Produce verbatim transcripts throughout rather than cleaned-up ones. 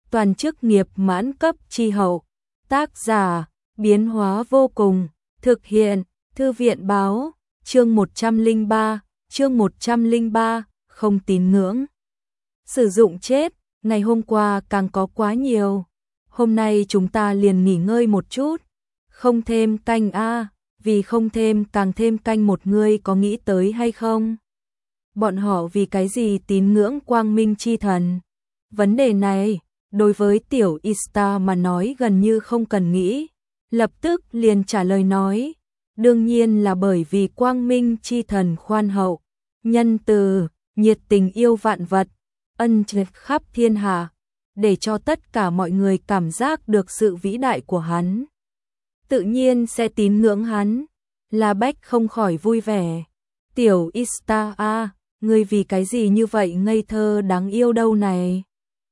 toàn chức nghiệp mãn cấp chi hậu. Tác giả, biến hóa vô cùng, thực hiện, thư viện báo, chương một trăm lẻ ba, chương một trăm lẻ ba, không tín ngưỡng. Sử dụng chết, ngày hôm qua càng có quá nhiều. Hôm nay chúng ta liền nghỉ ngơi một chút. Không thêm canh a, vì không thêm càng thêm canh một người có nghĩ tới hay không? Bọn họ vì cái gì tín ngưỡng quang minh chi thần? Vấn đề này, đối với tiểu Ista mà nói gần như không cần nghĩ. Lập tức liền trả lời nói, đương nhiên là bởi vì quang minh chi thần khoan hậu, nhân từ, nhiệt tình yêu vạn vật, ân trạch khắp thiên hạ, để cho tất cả mọi người cảm giác được sự vĩ đại của hắn. Tự nhiên sẽ tín ngưỡng hắn. La Bách không khỏi vui vẻ. Tiểu Ista a, ngươi vì cái gì như vậy ngây thơ đáng yêu đâu này?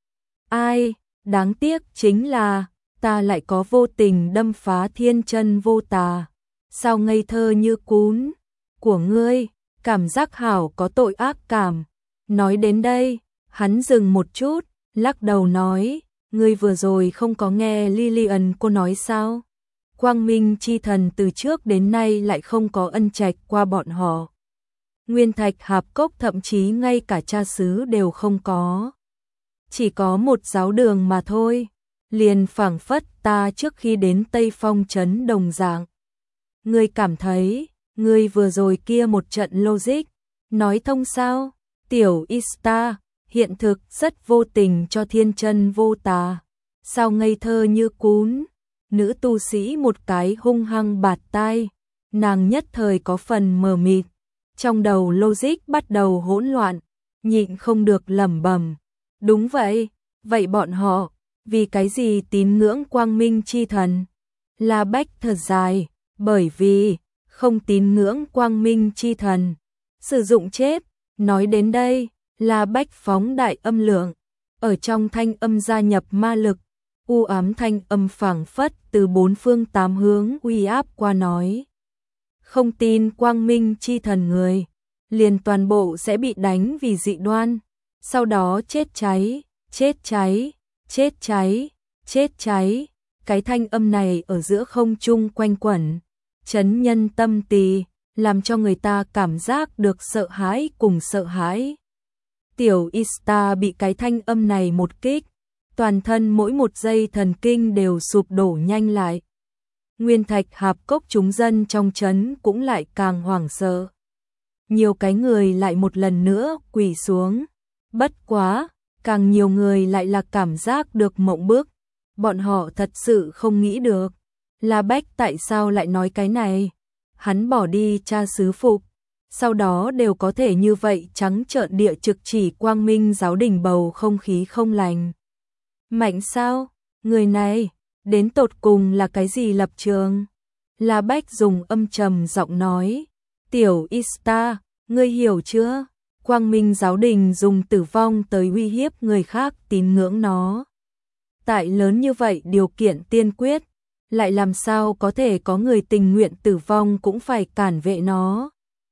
Ai, đáng tiếc chính là ta lại có vô tình đâm phá thiên chân vô tà. Sao ngây thơ như cún của ngươi, cảm giác hảo có tội ác cảm. Nói đến đây, hắn dừng một chút, lắc đầu nói, ngươi vừa rồi không có nghe Lillian cô nói sao? Quang minh chi thần từ trước đến nay lại không có ân trạch qua bọn họ. Nguyên thạch hạp cốc thậm chí ngay cả cha xứ đều không có. Chỉ có một giáo đường mà thôi. Liền phảng phất ta trước khi đến Tây Phong trấn đồng dạng. Ngươi cảm thấy, ngươi vừa rồi kia một trận logic, nói thông sao? Tiểu Ista, hiện thực rất vô tình cho thiên chân vô tà. Sao ngây thơ như cún? Nữ tu sĩ một cái hung hăng bạt tai, nàng nhất thời có phần mờ mịt, trong đầu logic bắt đầu hỗn loạn, nhịn không được lẩm bẩm. Đúng vậy, vậy bọn họ, vì cái gì tín ngưỡng quang minh chi thần? La Bách thật dài, bởi vì, không tín ngưỡng quang minh chi thần. Sử dụng chết, nói đến đây, La Bách phóng đại âm lượng, ở trong thanh âm gia nhập ma lực. U ám thanh âm phảng phất từ bốn phương tám hướng uy áp qua nói. Không tin quang minh chi thần người, liền toàn bộ sẽ bị đánh vì dị đoan, sau đó chết cháy, chết cháy, chết cháy, chết cháy. Cái thanh âm này ở giữa không trung quanh quẩn, chấn nhân tâm tỳ, làm cho người ta cảm giác được sợ hãi cùng sợ hãi. Tiểu Ista bị cái thanh âm này một kích, toàn thân mỗi một giây thần kinh đều sụp đổ nhanh lại. Nguyên thạch hạp cốc chúng dân trong trấn cũng lại càng hoảng sợ. Nhiều cái người lại một lần nữa quỳ xuống. Bất quá, càng nhiều người lại là cảm giác được mộng bức. Bọn họ thật sự không nghĩ được. La Bách tại sao lại nói cái này? Hắn bỏ đi cha xứ phục. Sau đó đều có thể như vậy trắng trợn địa trực chỉ quang minh giáo đình bầu không khí không lành. Mạnh sao? Người này, đến tột cùng là cái gì lập trường? La Bách dùng âm trầm giọng nói. Tiểu Ista, ngươi hiểu chưa? Quang minh giáo đình dùng tử vong tới uy hiếp người khác tín ngưỡng nó. Tại lớn như vậy điều kiện tiên quyết, lại làm sao có thể có người tình nguyện tử vong cũng phải cản vệ nó?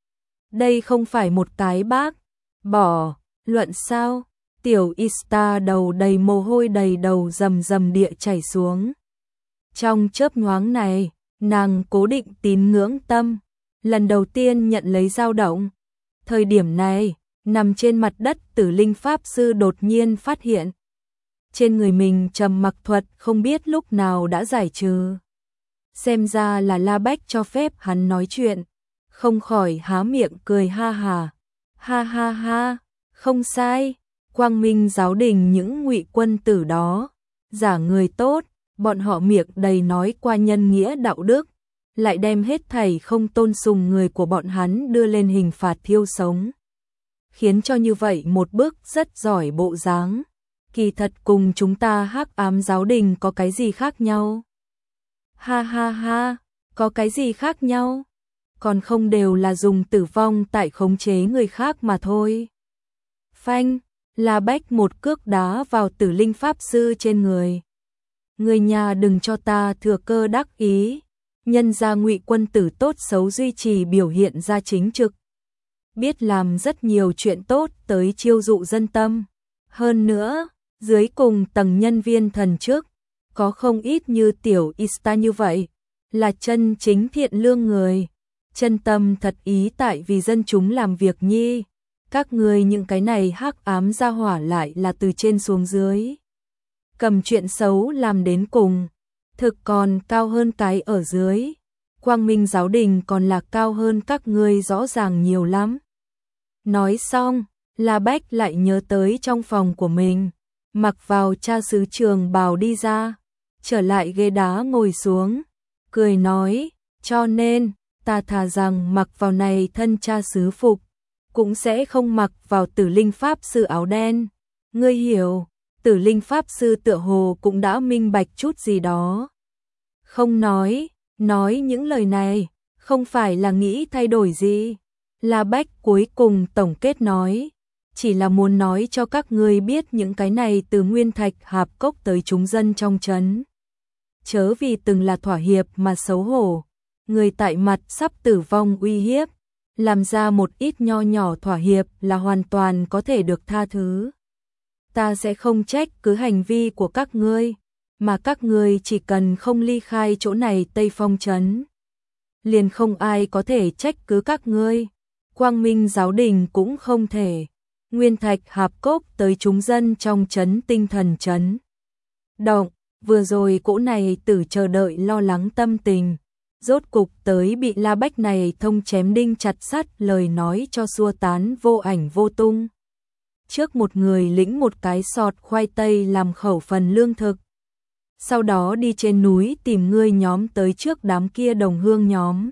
Đây không phải một cái bác bỏ luận sao? Tiểu Ista đầu đầy mồ hôi đầy đầu rầm rầm địa chảy xuống. Trong chớp nhoáng này, nàng cố định tín ngưỡng tâm, lần đầu tiên nhận lấy dao động. Thời điểm này, nằm trên mặt đất Tử Linh Pháp Sư đột nhiên phát hiện. Trên người mình trầm mặc thuật không biết lúc nào đã giải trừ. Xem ra là La Bách cho phép hắn nói chuyện, không khỏi há miệng cười ha hà. Ha ha ha, không sai. Quang minh giáo đình những ngụy quân tử đó, giả người tốt, bọn họ miệng đầy nói qua nhân nghĩa đạo đức, lại đem hết thảy không tôn sùng người của bọn hắn đưa lên hình phạt thiêu sống. Khiến cho như vậy một bước rất giỏi bộ dáng, kỳ thật cùng chúng ta hắc ám giáo đình có cái gì khác nhau? Ha ha ha, có cái gì khác nhau? Còn không đều là dùng tử vong tại khống chế người khác mà thôi. Phanh! La Bách một cước đá vào Tử Linh Pháp Sư trên người. Người nhà đừng cho ta thừa cơ đắc ý, nhân ra ngụy quân tử tốt xấu duy trì biểu hiện ra chính trực. Biết làm rất nhiều chuyện tốt tới chiêu dụ dân tâm. Hơn nữa, Dưới cùng tầng nhân viên thần chức, có không ít như tiểu Ista như vậy, là chân chính thiện lương người, chân tâm thật ý tại vì dân chúng làm việc nhi. Các ngươi những cái này hắc ám ra hỏa lại là từ trên xuống dưới. Cầm chuyện xấu làm đến cùng, thực còn cao hơn cái ở dưới. Quang Minh giáo đình còn là cao hơn các ngươi rõ ràng nhiều lắm. Nói xong, La Bách lại nhớ tới trong phòng của mình, mặc vào cha xứ trường bào đi ra, trở lại ghế đá ngồi xuống, cười nói, cho nên, ta thà rằng mặc vào này thân cha xứ phục, cũng sẽ không mặc vào Tử Linh Pháp Sư áo đen. Ngươi hiểu, Tử Linh Pháp Sư tựa hồ cũng đã minh bạch chút gì đó. Không nói, nói những lời này, không phải là nghĩ thay đổi gì. La Bách cuối cùng tổng kết nói, chỉ là muốn nói cho các ngươi biết những cái này từ nguyên thạch hạp cốc tới chúng dân trong trấn. Chớ vì từng là thỏa hiệp mà xấu hổ, người tại mặt sắp tử vong uy hiếp, làm ra một ít nho nhỏ thỏa hiệp là hoàn toàn có thể được tha thứ. Ta sẽ không trách cứ hành vi của các ngươi, mà các ngươi chỉ cần không ly khai chỗ này Tây Phong trấn, liền không ai có thể trách cứ các ngươi. Quang Minh giáo đình cũng không thể. Nguyên thạch hạp cốc tới chúng dân trong trấn tinh thần trấn động, vừa rồi cỗ này tử chờ đợi lo lắng tâm tình, rốt cục tới bị La Bách này thông chém đinh chặt sắt lời nói cho xua tán vô ảnh vô tung. Trước một người lĩnh một cái sọt khoai tây làm khẩu phần lương thực, sau đó đi trên núi tìm ngươi nhóm tới trước đám kia đồng hương nhóm.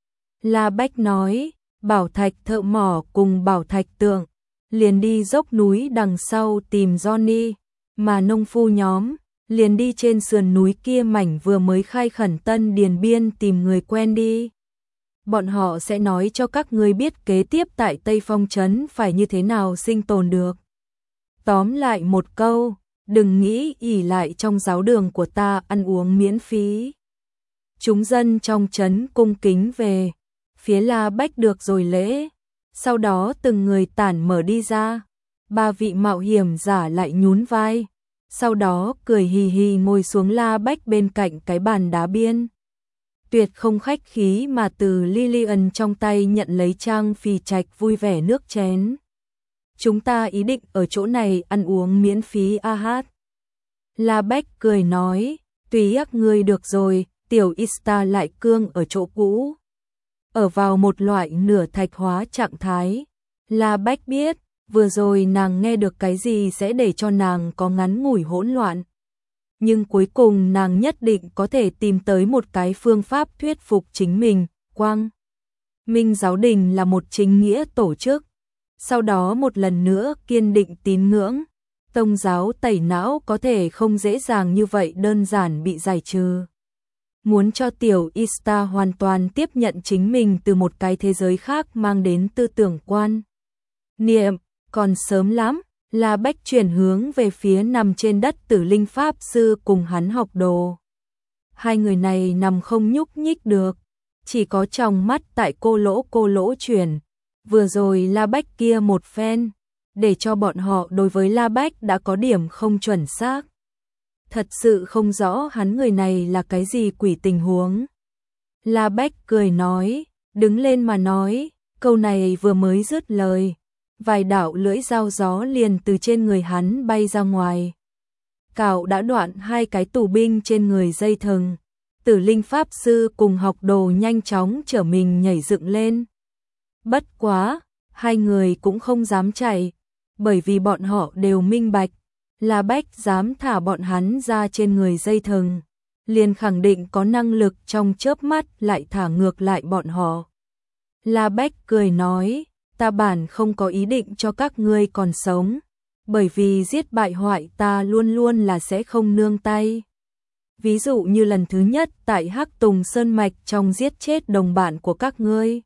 La Bách nói, Bảo Thạch thợ mỏ cùng Bảo Thạch tượng liền đi dốc núi đằng sau tìm Johnny, mà nông phu nhóm liền đi trên sườn núi kia mảnh vừa mới khai khẩn tân điền biên tìm người quen đi. Bọn họ sẽ nói cho các ngươi biết kế tiếp tại Tây Phong trấn phải như thế nào sinh tồn được. Tóm lại một câu, đừng nghĩ ỷ lại trong giáo đường của ta ăn uống miễn phí. Chúng dân trong trấn cung kính về, phía La Bách được rồi lễ. Sau đó từng người tản mở đi ra, ba vị mạo hiểm giả lại nhún vai, sau đó cười hì hì ngồi xuống La Bách bên cạnh cái bàn đá biên. Tuyệt không khách khí mà từ Lillian trong tay nhận lấy trang phì trạch vui vẻ nước chén. Chúng ta ý định ở chỗ này ăn uống miễn phí a hát. La Bách cười nói, tùy ác ngươi được rồi, tiểu Ista lại cương ở chỗ cũ. Ở vào một loại nửa thạch hóa trạng thái. La Bách biết, vừa rồi nàng nghe được cái gì sẽ để cho nàng có ngắn ngủi hỗn loạn. Nhưng cuối cùng nàng nhất định có thể tìm tới một cái phương pháp thuyết phục chính mình. Quang Minh giáo đình là một chính nghĩa tổ chức. Sau đó một lần nữa kiên định tín ngưỡng. Tông giáo tẩy não có thể không dễ dàng như vậy đơn giản bị giải trừ. Muốn cho tiểu Ista hoàn toàn tiếp nhận chính mình từ một cái thế giới khác mang đến tư tưởng quan niệm, còn sớm lắm. La Bách chuyển hướng về phía nằm trên đất Tử Linh Pháp Sư cùng hắn học đồ. Hai người này nằm không nhúc nhích được, chỉ có trong mắt tại cô lỗ cô lỗ chuyển. Vừa rồi La Bách kia một phen, để cho bọn họ đối với La Bách đã có điểm không chuẩn xác. Thật sự không rõ hắn người này là cái gì quỷ tình huống. La Bách cười nói, đứng lên mà nói, câu này vừa mới dứt lời. Vài đạo lưỡi dao gió liền từ trên người hắn bay ra ngoài. Cạo đã đoạn hai cái tù binh trên người dây thừng. Tử Linh Pháp Sư cùng học đồ nhanh chóng trở mình nhảy dựng lên. Bất quá, hai người cũng không dám chạy, bởi vì bọn họ đều minh bạch. La Bách dám thả bọn hắn ra trên người dây thừng, liền khẳng định có năng lực trong chớp mắt lại thả ngược lại bọn họ. La Bách cười nói, ta bản không có ý định cho các ngươi còn sống, bởi vì giết bại hoại ta luôn luôn là sẽ không nương tay. Ví dụ như lần thứ nhất tại Hắc Tùng Sơn Mạch trong giết chết đồng bạn của các ngươi.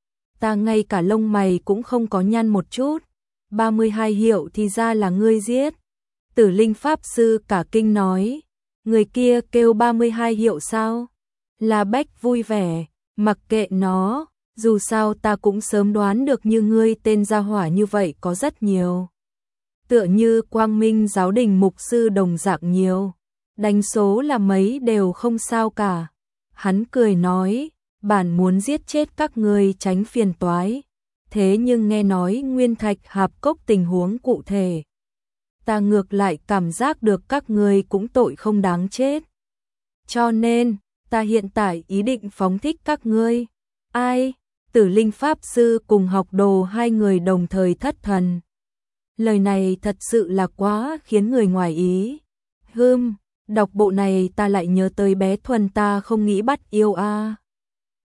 Ta ngay cả lông mày cũng không có nhăn một chút, ba mươi hai hiệu thì ra là ngươi giết. Tử Linh Pháp Sư cả kinh nói, người kia kêu ba mươi hai hiệu sao? La Bách vui vẻ, mặc kệ nó, dù sao ta cũng sớm đoán được như ngươi tên gia hỏa như vậy có rất nhiều. tựa như Quang Minh giáo đình mục sư đồng dạng nhiều. Đánh số là mấy đều không sao cả. Hắn cười nói, bản muốn giết chết các ngươi tránh phiền toái. Thế nhưng nghe nói Nguyên Thạch Hạp Cốc tình huống cụ thể, ta ngược lại cảm giác được các ngươi cũng tội không đáng chết. Cho nên, ta hiện tại ý định phóng thích các ngươi. Ai? Tử Linh Pháp Sư cùng học đồ hai người đồng thời thất thần. Lời này thật sự là quá khiến người ngoài ý. Hừm, đọc bộ này ta lại nhớ tới bé Thuần ta không nghĩ bắt yêu a.